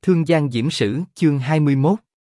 Thương Giang Diễm Sử, chương 21.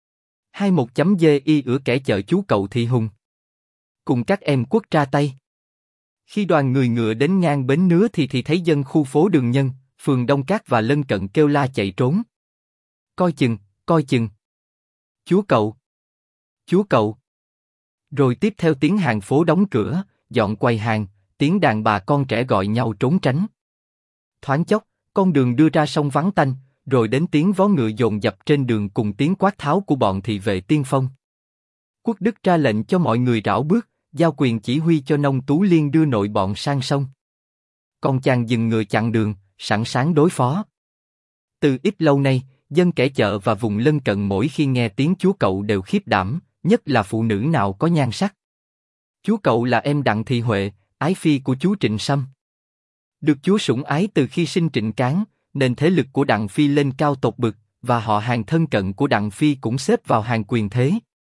21.gi ửa kẻ chợ chú cậu thị hùng. Cùng các em quất ra tay. Khi đoàn người ngựa đến ngang bến Nứa thì thấy dân khu phố Đường Nhân, phường Đông Cát và lân cận kêu la chạy trốn. Coi chừng, coi chừng. Chúa cậu. Chúa cậu. Rồi tiếp theo tiếng hàng phố đóng cửa, dọn quầy hàng, tiếng đàn bà con trẻ gọi nhau trốn tránh. Thoáng chốc, con đường đưa ra sông vắng tanh, rồi đến tiếng vó ngựa dồn dập trên đường cùng tiếng quát tháo của bọn thị vệ tiên phong. Quốc Đức ra lệnh cho mọi người rảo bước, giao quyền chỉ huy cho Nông Tú Liên đưa nội bọn sang sông. Con chàng dừng ngựa chặn đường, sẵn sàng đối phó. Từ ít lâu nay, dân kẻ chợ và vùng lân cận mỗi khi nghe tiếng chúa cậu đều khiếp đảm, nhất là phụ nữ nào có nhan sắc. Chúa cậu là em Đặng Thị Huệ, ái phi của chúa Trịnh Sâm. Được chúa sủng ái từ khi sinh Trịnh Cán, nên thế lực của Đặng Phi lên cao tột bực, và họ hàng thân cận của Đặng Phi cũng xếp vào hàng quyền thế.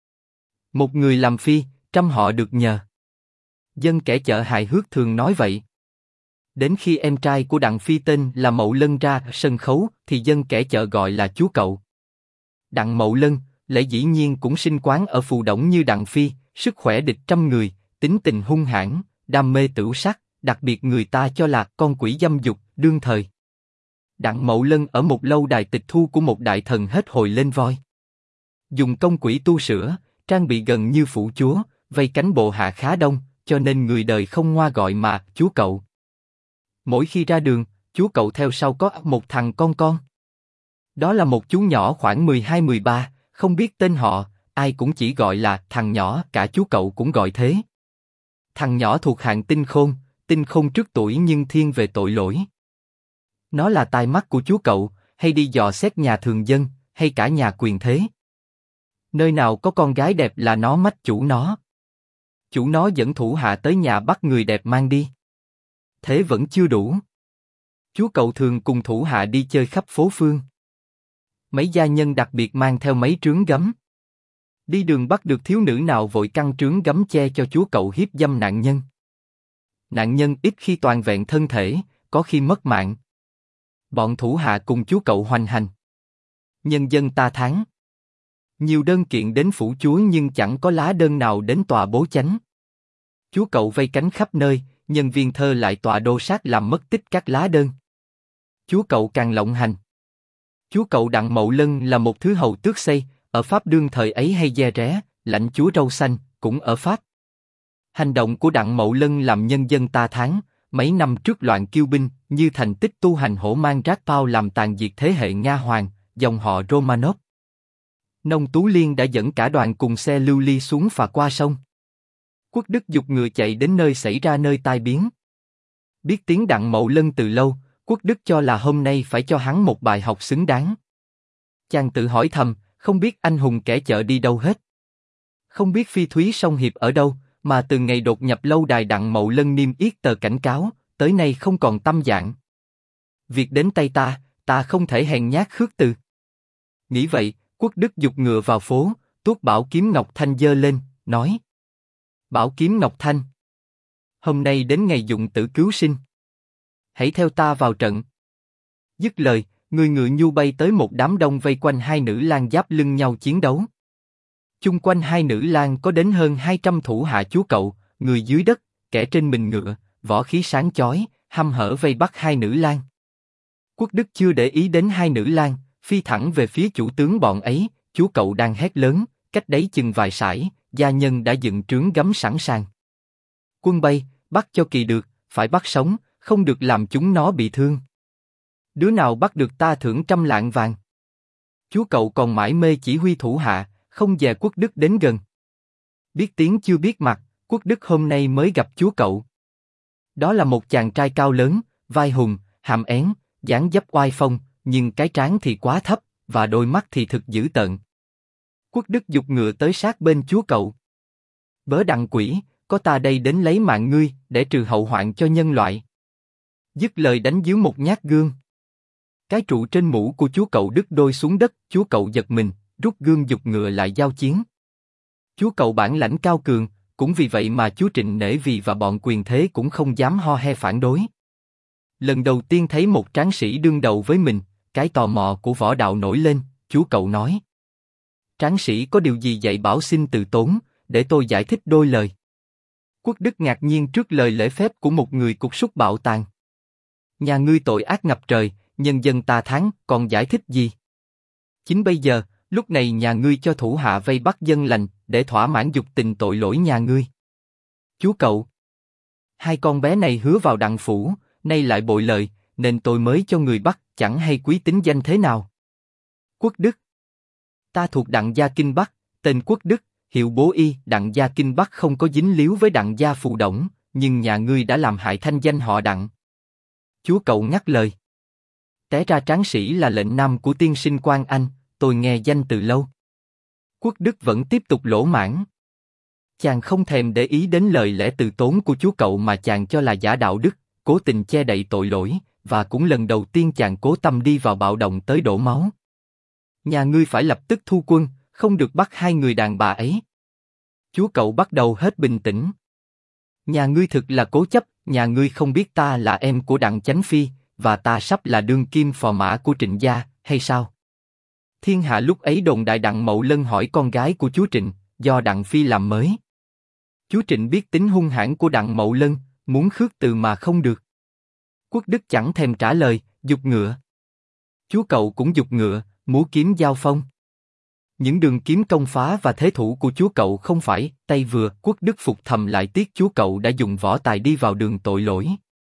Một người làm phi, trăm họ được nhờ. Dân kẻ chợ hài hước thường nói vậy. Đến khi em trai của Đặng Phi tên là Mậu Lân ra sân khấu, thì dân kẻ chợ gọi là chúa cậu. Đặng Mậu Lân, lẽ dĩ nhiên cũng sinh quán ở Phù Đổng như Đặng Phi, sức khỏe địch trăm người, tính tình hung hãn, đam mê tửu sắc, đặc biệt người ta cho là con quỷ dâm dục, đương thời. Đặng Mậu Lân ở một lâu đài tịch thu của một đại thần hết hồi lên voi. Dùng công quỷ tu sửa, trang bị gần như phủ chúa, vây cánh bộ hạ khá đông, cho nên người đời không ngoa gọi mà chúa cậu. Mỗi khi ra đường, chúa cậu theo sau có một thằng con. Đó là một chú nhỏ khoảng 12-13, không biết tên họ, ai cũng chỉ gọi là thằng nhỏ, cả chúa cậu cũng gọi thế. Thằng nhỏ thuộc hạng tinh khôn trước tuổi nhưng thiên về tội lỗi. Nó là tai mắt của chúa cậu, hay đi dò xét nhà thường dân, hay cả nhà quyền thế. Nơi nào có con gái đẹp là nó mách chủ nó. Chủ nó dẫn thủ hạ tới nhà bắt người đẹp mang đi. Thế vẫn chưa đủ. Chúa cậu thường cùng thủ hạ đi chơi khắp phố phường. Mấy gia nhân đặc biệt mang theo mấy trướng gấm. Đi đường bắt được thiếu nữ nào vội căng trướng gấm che cho chúa cậu hiếp dâm nạn nhân. Nạn nhân ít khi toàn vẹn thân thể, có khi mất mạng. Bọn thủ hạ cùng chúa cậu hoành hành. Nhân dân ta thắng. Nhiều đơn kiện đến phủ chúa nhưng chẳng có lá đơn nào đến tòa bố chánh. Chúa cậu vây cánh khắp nơi, nhân viên thơ lại tọa đô sát làm mất tích các lá đơn. Chúa cậu càng lộng hành. Chúa cậu Đặng Mậu Lân là một thứ hầu tước xây, ở Pháp đương thời ấy hay de ré, lãnh chúa râu xanh, cũng ở Pháp. Hành động của Đặng Mậu Lân làm nhân dân ta thán, mấy năm trước loạn Kiêu binh, như thành tích tu hành hổ mang rác bao làm tàn diệt thế hệ Nga Hoàng, dòng họ Romanov. Nông Tú Liên đã dẫn cả đoàn cùng xe lưu ly xuống phà qua sông. Quốc Đức giục ngựa chạy đến nơi xảy ra nơi tai biến. Biết tiếng Đặng Mậu Lân từ lâu, Quốc Đức cho là hôm nay phải cho hắn một bài học xứng đáng. Chàng tự hỏi thầm, không biết anh hùng kẻ chợ đi đâu hết. Không biết Phi Thúy Song Hiệp ở đâu, mà từ ngày đột nhập lâu đài Đặng Mậu Lân niêm yết tờ cảnh cáo, tới nay không còn tâm dạng. Việc đến tay ta không thể hèn nhát khước từ. Nghĩ vậy, Quốc Đức giục ngựa vào phố, tuốt bảo kiếm Ngọc Thanh giơ lên, nói: Bảo kiếm Ngọc Thanh, hôm nay đến ngày dụng tử cứu sinh. Hãy theo ta vào trận. Dứt lời, người ngựa nhu bay tới một đám đông vây quanh hai nữ lang giáp lưng nhau chiến đấu. Chung quanh hai nữ lang có đến hơn 200 thủ hạ chúa cậu, người dưới đất, kẻ trên mình ngựa, võ khí sáng chói, hăm hở vây bắt hai nữ lang. Quốc Đức chưa để ý đến hai nữ lang, phi thẳng về phía chủ tướng bọn ấy. Chúa cậu đang hét lớn, cách đấy chừng vài sải, gia nhân đã dựng trướng gấm sẵn sàng. Quân bay, bắt cho kỳ được, phải bắt sống, không được làm chúng nó bị thương. Đứa nào bắt được ta thưởng 100 lạng vàng. Chúa cậu còn mải mê chỉ huy thủ hạ, không dè Quốc Đức đến gần. Biết tiếng chưa biết mặt, Quốc Đức hôm nay mới gặp chúa cậu. Đó là một chàng trai cao lớn, vai hùng, hàm én, dáng dấp oai phong, nhưng cái trán thì quá thấp, và đôi mắt thì thực dữ tợn. Quốc Đức giục ngựa tới sát bên chúa cậu. Bớ đặng quỷ, có ta đây đến lấy mạng ngươi, để trừ hậu hoạn cho nhân loại. Dứt lời đánh dưới một nhát gương. Cái trụ trên mũ của chúa cậu đứt đôi xuống đất, chúa cậu giật mình, rút gương giục ngựa lại giao chiến. Chúa cậu bản lãnh cao cường, cũng vì vậy mà chúa Trịnh nể vì và bọn quyền thế cũng không dám ho he phản đối. Lần đầu tiên thấy một tráng sĩ đương đầu với mình, cái tò mò của võ đạo nổi lên, chú cậu nói. Tráng sĩ có điều gì dạy bảo xin từ tốn, để tôi giải thích đôi lời. Quốc Đức ngạc nhiên trước lời lễ phép của một người cục súc bạo tàn. Nhà ngươi tội ác ngập trời, nhân dân ta thắng, còn giải thích gì? Chính bây giờ, lúc này nhà ngươi cho thủ hạ vây bắt dân lành, để thỏa mãn dục tình tội lỗi nhà ngươi. Chú cậu, hai con bé này hứa vào Đặng phủ, nay lại bội lời, nên tôi mới cho người bắt, chẳng hay quý tính danh thế nào. Quốc Đức, ta thuộc Đặng gia Kinh Bắc, tên Quốc Đức, hiệu Bố Y. Đặng gia Kinh Bắc không có dính líu với Đặng gia Phù Đổng, nhưng nhà ngươi đã làm hại thanh danh họ Đặng. Chú cậu ngắt lời. Té ra tráng sĩ là lệnh nam của tiên sinh Quan Anh, tôi nghe danh từ lâu. Quốc Đức vẫn tiếp tục lỗ mãn. Chàng không thèm để ý đến lời lẽ từ tốn của chú cậu mà chàng cho là giả đạo đức, cố tình che đậy tội lỗi, và cũng lần đầu tiên chàng cố tâm đi vào bạo động tới đổ máu. Nhà ngươi phải lập tức thu quân, không được bắt hai người đàn bà ấy. Chú cậu bắt đầu hết bình tĩnh. Nhà ngươi thực là cố chấp, nhà ngươi không biết ta là em của Đặng Chánh Phi, và ta sắp là đương kim phò mã của Trịnh gia, hay sao? Thiên hạ lúc ấy đồn đại Đặng Mậu Lân hỏi con gái của chúa Trịnh, do Đặng Phi làm mới. Chúa Trịnh biết tính hung hãn của Đặng Mậu Lân, muốn khước từ mà không được. Quốc Đức chẳng thèm trả lời, giục ngựa. Chú cậu cũng giục ngựa, múa kiếm giao phong. Những đường kiếm công phá và thế thủ của chú cậu không phải tay vừa. Quốc Đức phục thầm lại tiếc chú cậu đã dùng võ tài đi vào đường tội lỗi.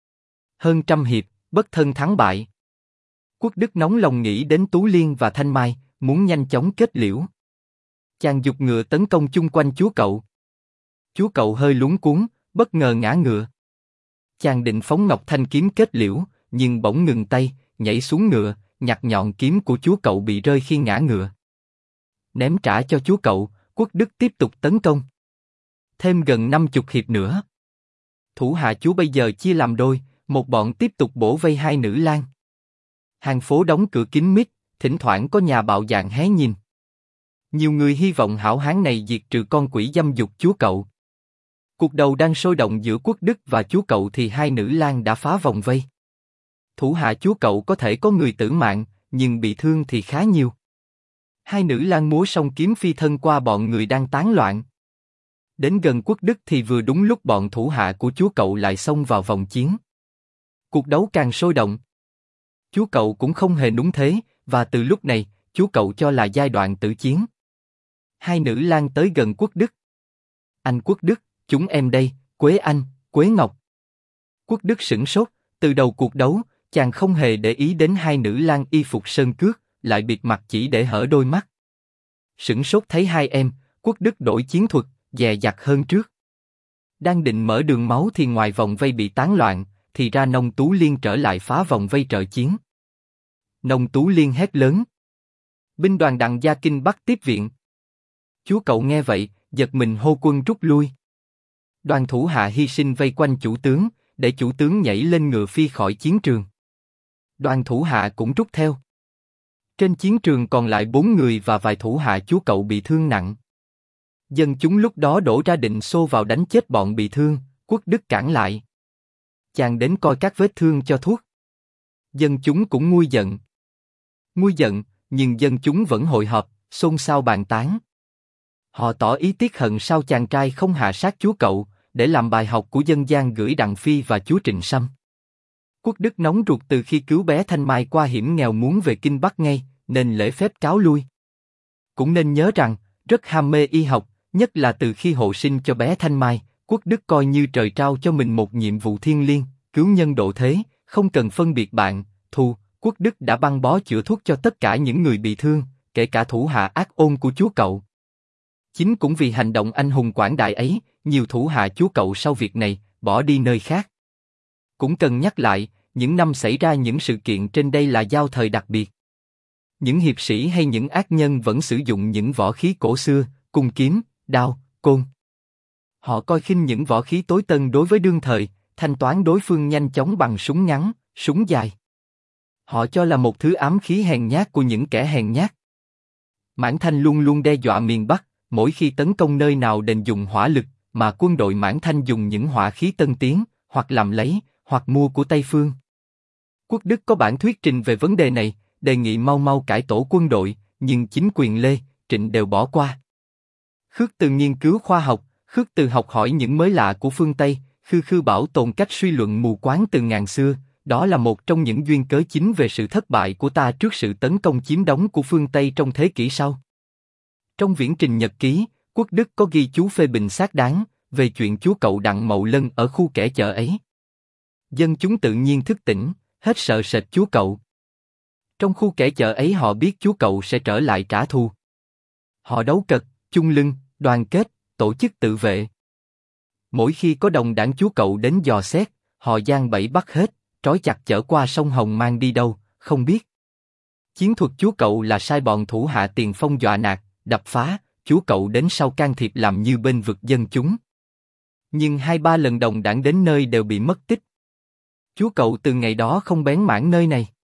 Hơn trăm hiệp, bất thân thắng bại. Quốc Đức nóng lòng nghĩ đến Tú Liên và Thanh Mai, muốn nhanh chóng kết liễu. Chàng giục ngựa tấn công chung quanh chú cậu. Chú cậu hơi luống cuống, bất ngờ ngã ngựa. Chàng định phóng ngọc thanh kiếm kết liễu, nhưng bỗng ngừng tay, nhảy xuống ngựa, nhặt nhọn kiếm của chú cậu bị rơi khi ngã ngựa. Ném trả cho chú cậu, Quốc Đức tiếp tục tấn công. Thêm gần 50 hiệp nữa. Thủ hạ chú bây giờ chia làm đôi, một bọn tiếp tục bổ vây hai nữ lang. Hàng phố đóng cửa kín mít, thỉnh thoảng có nhà bạo dạn hé nhìn. Nhiều người hy vọng hảo hán này diệt trừ con quỷ dâm dục chú cậu. Cuộc đầu đang sôi động giữa Quốc Đức và chú cậu thì hai nữ lang đã phá vòng vây. Thủ hạ chú cậu có thể có người tử mạng, nhưng bị thương thì khá nhiều. Hai nữ lang múa song kiếm phi thân qua bọn người đang tán loạn. Đến gần Quốc Đức thì vừa đúng lúc bọn thủ hạ của chú cậu lại xông vào vòng chiến. Cuộc đấu càng sôi động. Chú cậu cũng không hề núng thế, và từ lúc này, chú cậu cho là giai đoạn tử chiến. Hai nữ lang tới gần Quốc Đức. Anh Quốc Đức, chúng em đây, Quế Anh, Quế Ngọc. Quốc Đức sửng sốt, từ đầu cuộc đấu, chàng không hề để ý đến hai nữ lang y phục sơn cước, lại bịt mặt chỉ để hở đôi mắt. Sửng sốt thấy hai em, Quốc Đức đổi chiến thuật, dè dặt hơn trước. Đang định mở đường máu thì ngoài vòng vây bị tán loạn, thì ra Nông Tú Liên trở lại phá vòng vây trợ chiến. Nông Tú Liên hét lớn. Binh đoàn Đặng gia Kinh Bắc tiếp viện. Chú cậu nghe vậy, giật mình hô quân rút lui. Đoàn thủ hạ hy sinh vây quanh chủ tướng, để chủ tướng nhảy lên ngựa phi khỏi chiến trường. Đoàn thủ hạ cũng rút theo. Trên chiến trường còn lại 4 người và vài thủ hạ chú cậu bị thương nặng. Dân chúng lúc đó đổ ra định xô vào đánh chết bọn bị thương, Quốc Đức cản lại. Chàng đến coi các vết thương cho thuốc. Dân chúng cũng nguôi giận. Nguôi giận, nhưng dân chúng vẫn hội họp, xôn xao bàn tán. Họ tỏ ý tiếc hận sao chàng trai không hạ sát chú cậu, để làm bài học của dân gian gửi Đặng Phi và chúa Trịnh Sâm. Quốc Đức nóng ruột từ khi cứu bé Thanh Mai qua hiểm nghèo muốn về Kinh Bắc ngay, nên lễ phép cáo lui. Cũng nên nhớ rằng, rất ham mê y học, nhất là từ khi hộ sinh cho bé Thanh Mai, Quốc Đức coi như trời trao cho mình một nhiệm vụ thiêng liêng, cứu nhân độ thế, không cần phân biệt bạn, thù. Quốc Đức đã băng bó chữa thuốc cho tất cả những người bị thương, kể cả thủ hạ ác ôn của chú cậu. Chính cũng vì hành động anh hùng quảng đại ấy, nhiều thủ hạ chú cậu sau việc này, bỏ đi nơi khác. Cũng cần nhắc lại, những năm xảy ra những sự kiện trên đây là giao thời đặc biệt. Những hiệp sĩ hay những ác nhân vẫn sử dụng những võ khí cổ xưa, cung kiếm, đao, côn. Họ coi khinh những võ khí tối tân đối với đương thời, thanh toán đối phương nhanh chóng bằng súng ngắn, súng dài. Họ cho là một thứ ám khí hèn nhát của những kẻ hèn nhát. Mãn Thanh luôn luôn đe dọa miền Bắc, mỗi khi tấn công nơi nào đền dùng hỏa lực, mà quân đội Mãn Thanh dùng những hỏa khí tân tiến, hoặc làm lấy, hoặc mua của Tây Phương. Quốc Đức có bản thuyết trình về vấn đề này, đề nghị mau mau cải tổ quân đội, nhưng chính quyền Lê, Trịnh đều bỏ qua. Khước Từ nghiên cứu khoa học, Khước Từ học hỏi những mới lạ của phương Tây, Khư Khư bảo tồn cách suy luận mù quáng từ ngàn xưa, đó là một trong những duyên cớ chính về sự thất bại của ta trước sự tấn công chiếm đóng của phương Tây trong thế kỷ sau. Trong viễn trình nhật ký, Quốc Đức có ghi chú phê bình xác đáng về chuyện chúa cậu Đặng Mậu Lân ở khu kẻ chợ ấy. Dân chúng tự nhiên thức tỉnh, hết sợ sệt chúa cậu. Trong khu kẻ chợ ấy họ biết chúa cậu sẽ trở lại trả thù. Họ đấu cật, chung lưng, đoàn kết, tổ chức tự vệ. Mỗi khi có đồng đảng chúa cậu đến dò xét, họ giăng bẫy bắt hết, trói chặt chở qua sông Hồng mang đi đâu, không biết. Chiến thuật chúa cậu là sai bọn thủ hạ tiền phong dọa nạt, đập phá, chúa cậu đến sau can thiệp làm như bên vực dân chúng. Nhưng 2-3 lần đồng đảng đến nơi đều bị mất tích. Chúa cậu từ ngày đó không bén mảng nơi này.